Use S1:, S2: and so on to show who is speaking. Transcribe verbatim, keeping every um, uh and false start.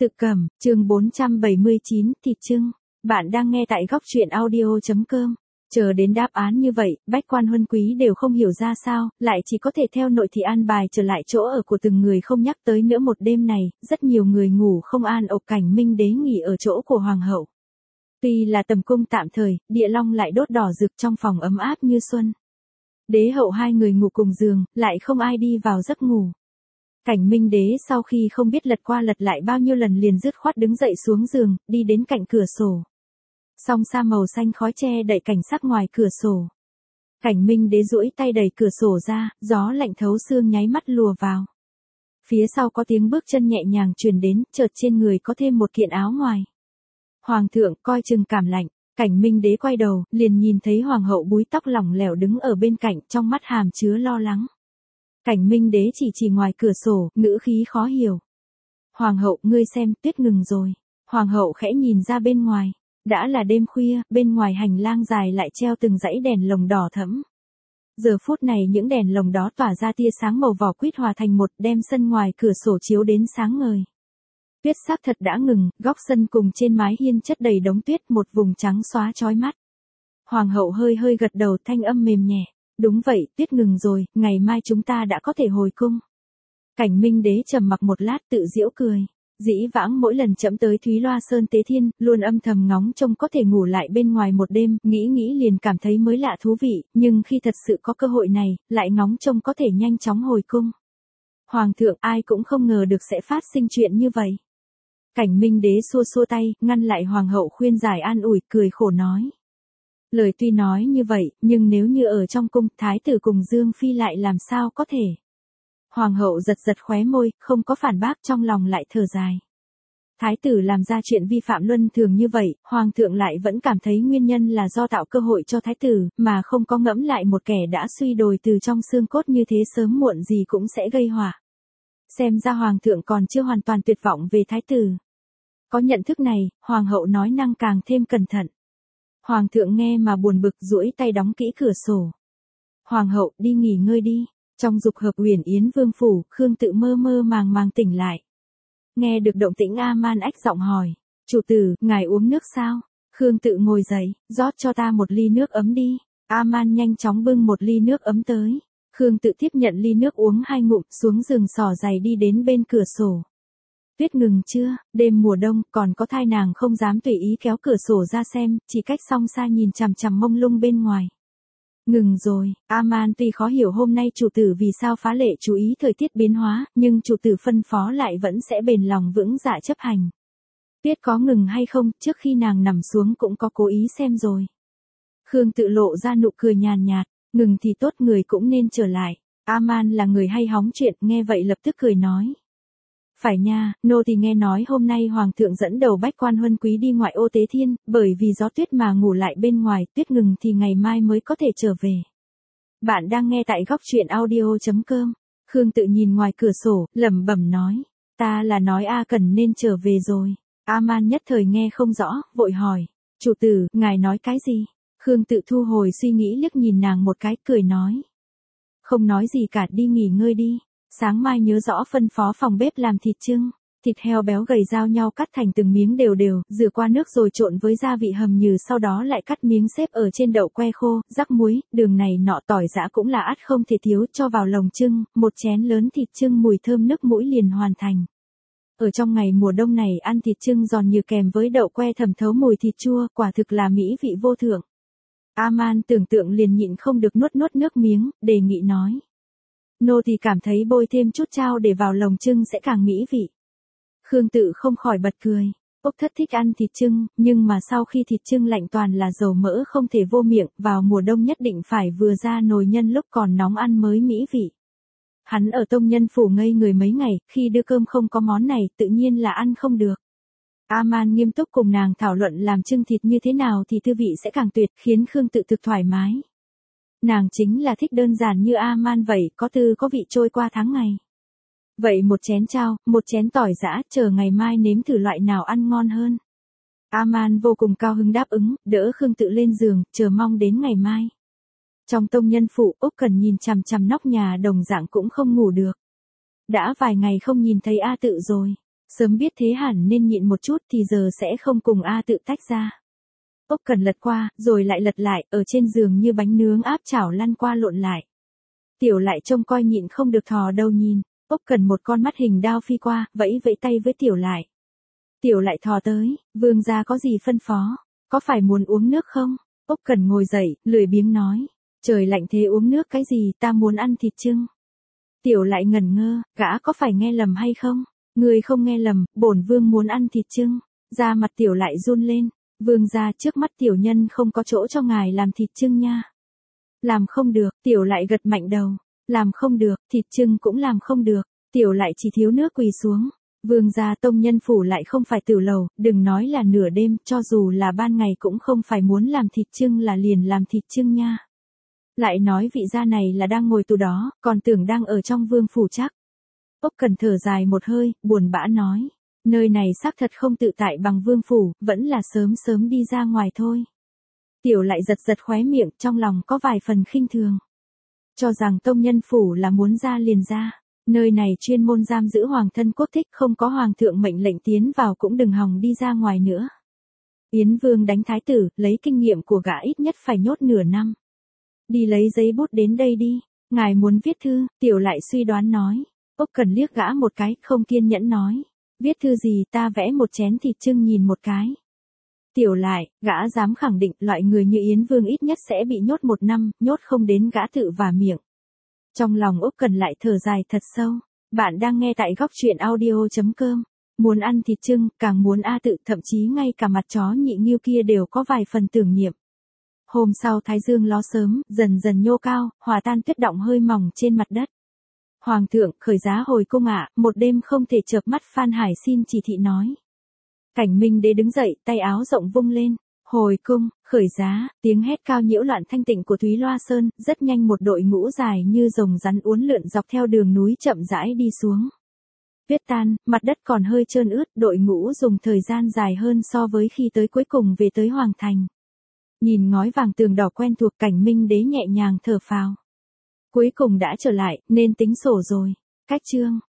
S1: Tự Cẩm, chương bốn trăm bảy mươi chín, thịt chưng. Bạn đang nghe tại góc truyện audio.com. Chờ đến đáp án như vậy, bách quan huân quý đều không hiểu ra sao, lại chỉ có thể theo nội thị an bài trở lại chỗ ở của từng người không nhắc tới nữa. Một đêm này, rất nhiều người ngủ không an ộc, Cảnh Minh Đế nghỉ ở chỗ của hoàng hậu. Tuy là tầm cung tạm thời, địa long lại đốt đỏ rực trong phòng ấm áp như xuân. Đế hậu hai người ngủ cùng giường, lại không ai đi vào giấc ngủ. Cảnh Minh Đế sau khi không biết lật qua lật lại bao nhiêu lần liền dứt khoát đứng dậy xuống giường, đi đến cạnh cửa sổ. Song sa màu xanh khói che đậy cảnh sắc ngoài cửa sổ. Cảnh Minh Đế duỗi tay đẩy cửa sổ ra, gió lạnh thấu xương nháy mắt lùa vào. Phía sau có tiếng bước chân nhẹ nhàng truyền đến, chợt trên người có thêm một kiện áo ngoài. Hoàng thượng coi chừng cảm lạnh. Cảnh Minh Đế quay đầu, liền nhìn thấy hoàng hậu búi tóc lỏng lẻo đứng ở bên cạnh, trong mắt hàm chứa lo lắng. Cảnh Minh Đế chỉ chỉ ngoài cửa sổ, ngữ khí khó hiểu. Hoàng hậu, ngươi xem, tuyết ngừng rồi. Hoàng hậu khẽ nhìn ra bên ngoài. Đã là đêm khuya, bên ngoài hành lang dài lại treo từng dãy đèn lồng đỏ thẫm. Giờ phút này những đèn lồng đó tỏa ra tia sáng màu vỏ quýt hòa thành một, đem sân ngoài cửa sổ chiếu đến sáng ngời. Tuyết xác thật đã ngừng, góc sân cùng trên mái hiên chất đầy đống tuyết, một vùng trắng xóa chói mắt. Hoàng hậu hơi hơi gật đầu, thanh âm mềm nhẹ. Đúng vậy, tuyết ngừng rồi, ngày mai chúng ta đã có thể hồi cung. Cảnh Minh Đế trầm mặc một lát tự giễu cười. Dĩ vãng mỗi lần chậm tới Thúy Loa Sơn Tế Thiên, luôn âm thầm ngóng trông có thể ngủ lại bên ngoài một đêm, nghĩ nghĩ liền cảm thấy mới lạ thú vị, nhưng khi thật sự có cơ hội này, lại ngóng trông có thể nhanh chóng hồi cung. Hoàng thượng, ai cũng không ngờ được sẽ phát sinh chuyện như vậy. Cảnh Minh Đế xua xua tay, ngăn lại hoàng hậu khuyên giải an ủi, cười khổ nói. Lời tuy nói như vậy, nhưng nếu như ở trong cung, thái tử cùng Dương Phi lại làm sao có thể. Hoàng hậu giật giật khóe môi, không có phản bác, trong lòng lại thở dài. Thái tử làm ra chuyện vi phạm luân thường như vậy, hoàng thượng lại vẫn cảm thấy nguyên nhân là do tạo cơ hội cho thái tử, mà không có ngẫm lại một kẻ đã suy đồi từ trong xương cốt như thế sớm muộn gì cũng sẽ gây họa. Xem ra hoàng thượng còn chưa hoàn toàn tuyệt vọng về thái tử. Có nhận thức này, hoàng hậu nói năng càng thêm cẩn thận. Hoàng thượng nghe mà buồn bực, duỗi tay đóng kỹ cửa sổ. Hoàng hậu, đi nghỉ ngơi đi. Trong dục hợp Uyển Yến vương phủ, Khương Tự mơ mơ màng màng tỉnh lại. Nghe được động tĩnh, A-man ách giọng hỏi. Chủ tử, ngài uống nước sao? Khương Tự ngồi dậy, rót cho ta một ly nước ấm đi. A-man nhanh chóng bưng một ly nước ấm tới. Khương Tự tiếp nhận ly nước uống hai ngụm, xuống giường xỏ giày đi đến bên cửa sổ. Tuyết ngừng chưa, đêm mùa đông, còn có thai nàng không dám tùy ý kéo cửa sổ ra xem, chỉ cách song xa nhìn chằm chằm mông lung bên ngoài. Ngừng rồi, A-man tuy khó hiểu hôm nay chủ tử vì sao phá lệ chú ý thời tiết biến hóa, nhưng chủ tử phân phó lại vẫn sẽ bền lòng vững dạ chấp hành. Tuyết có ngừng hay không, trước khi nàng nằm xuống cũng có cố ý xem rồi. Khương Tự lộ ra nụ cười nhàn nhạt, ngừng thì tốt, người cũng nên trở lại. A-man là người hay hóng chuyện, nghe vậy lập tức cười nói. Phải nha, nô thì nghe nói hôm nay hoàng thượng dẫn đầu bách quan huân quý đi ngoại ô Tế Thiên, bởi vì gió tuyết mà ngủ lại bên ngoài, tuyết ngừng thì ngày mai mới có thể trở về. Bạn đang nghe tại góc truyện audio.com. Khương Tự nhìn ngoài cửa sổ, lẩm bẩm nói, ta là nói A Cần nên trở về rồi. A-man nhất thời nghe không rõ, vội hỏi, chủ tử, ngài nói cái gì? Khương Tự thu hồi suy nghĩ, liếc nhìn nàng một cái, cười nói. Không nói gì cả, đi nghỉ ngơi đi. Sáng mai nhớ rõ phân phó phòng bếp làm thịt chưng. Thịt heo béo gầy giao nhau cắt thành từng miếng đều đều, rửa qua nước rồi trộn với gia vị hầm nhừ, sau đó lại cắt miếng xếp ở trên đậu que khô, rắc muối, đường này nọ, tỏi giã cũng là ắt không thể thiếu, cho vào lồng chưng, một chén lớn thịt chưng mùi thơm nước mũi liền hoàn thành. Ở trong ngày mùa đông này ăn thịt chưng giòn như kèm với đậu que thầm thấu mùi thịt chua, quả thực là mỹ vị vô thượng. A-man tưởng tượng liền nhịn không được nuốt nuốt nước miếng, đề nghị nói. Nô thì cảm thấy bôi thêm chút chao để vào lồng chưng sẽ càng mỹ vị. Khương Tự không khỏi bật cười. Úc Thất thích ăn thịt chưng, nhưng mà sau khi thịt chưng lạnh toàn là dầu mỡ không thể vô miệng, vào mùa đông nhất định phải vừa ra nồi nhân lúc còn nóng ăn mới mỹ vị. Hắn ở tông nhân phủ ngây người mấy ngày, khi đưa cơm không có món này, tự nhiên là ăn không được. A-man nghiêm túc cùng nàng thảo luận làm chưng thịt như thế nào thì tư vị sẽ càng tuyệt, khiến Khương Tự thực thoải mái. Nàng chính là thích đơn giản như A-man vậy, có tư có vị trôi qua tháng ngày. Vậy một chén chao, một chén tỏi giã, chờ ngày mai nếm thử loại nào ăn ngon hơn. A-man vô cùng cao hứng đáp ứng, đỡ Khương Tự lên giường, chờ mong đến ngày mai. Trong tông nhân phủ, Úc Cần nhìn chằm chằm nóc nhà đồng dạng cũng không ngủ được. Đã vài ngày không nhìn thấy A Tự rồi. Sớm biết thế hẳn nên nhịn một chút thì giờ sẽ không cùng A Tự tách ra. Ốc Cần lật qua, rồi lại lật lại, ở trên giường như bánh nướng áp chảo lăn qua lộn lại. Tiểu Lại trông coi nhịn không được thò đầu nhìn, Ốc Cần một con mắt hình đao phi qua, vẫy vẫy tay với Tiểu Lại. Tiểu Lại thò tới, vương gia có gì phân phó, có phải muốn uống nước không? Ốc Cần ngồi dậy, lười biếng nói, trời lạnh thế uống nước cái gì, ta muốn ăn thịt chưng. Tiểu Lại ngẩn ngơ, gã có phải nghe lầm hay không? Người không nghe lầm, bổn vương muốn ăn thịt chưng. Da mặt Tiểu Lại run lên, vương gia trước mắt tiểu nhân không có chỗ cho ngài làm thịt chưng nha. Làm không được, Tiểu Lại gật mạnh đầu, làm không được, thịt chưng cũng làm không được, Tiểu Lại chỉ thiếu nước quỳ xuống. Vương gia tông nhân phủ lại không phải tử lầu, đừng nói là nửa đêm, cho dù là ban ngày cũng không phải muốn làm thịt chưng là liền làm thịt chưng nha. Lại nói vị gia này là đang ngồi tù đó, còn tưởng đang ở trong vương phủ chắc. Ốc Cần thở dài một hơi, buồn bã nói, nơi này xác thật không tự tại bằng vương phủ, vẫn là sớm sớm đi ra ngoài thôi. Tiểu Lại giật giật khóe miệng, trong lòng có vài phần khinh thường. Cho rằng tông nhân phủ là muốn ra liền ra. Nơi này chuyên môn giam giữ hoàng thân quốc thích, không có hoàng thượng mệnh lệnh tiến vào cũng đừng hòng đi ra ngoài nữa. Yến Vương đánh thái tử, lấy kinh nghiệm của gã ít nhất phải nhốt nửa năm. Đi lấy giấy bút đến đây đi, ngài muốn viết thư, Tiểu Lại suy đoán nói. Ốc Cần liếc gã một cái, không kiên nhẫn nói, viết thư gì, ta vẽ một chén thịt chưng nhìn một cái. Tiểu Lại, gã dám khẳng định loại người như Yến Vương ít nhất sẽ bị nhốt một năm, nhốt không đến gã tự vả miệng. Trong lòng Ốc Cần lại thở dài thật sâu. Bạn đang nghe tại góc truyện audio chấm com. Muốn ăn thịt chưng, càng muốn A Tự, thậm chí ngay cả mặt chó nhị nghiêu kia đều có vài phần tưởng niệm. Hôm sau thái dương ló sớm, dần dần nhô cao, hòa tan tuyết động hơi mỏng trên mặt đất. Hoàng thượng, khởi giá hồi cung ạ, một đêm không thể chợp mắt. Phan Hải xin chỉ thị nói. Cảnh Minh Đế đứng dậy, tay áo rộng vung lên. Hồi cung, khởi giá, tiếng hét cao nhiễu loạn thanh tịnh của Thúy Loa Sơn, rất nhanh một đội ngũ dài như rồng rắn uốn lượn dọc theo đường núi chậm rãi đi xuống. Tuyết tan, mặt đất còn hơi trơn ướt, đội ngũ dùng thời gian dài hơn so với khi tới cuối cùng về tới Hoàng Thành. Nhìn ngói vàng tường đỏ quen thuộc, Cảnh Minh Đế nhẹ nhàng thở phào. Cuối cùng đã trở lại, nên tính sổ rồi. Cách chương.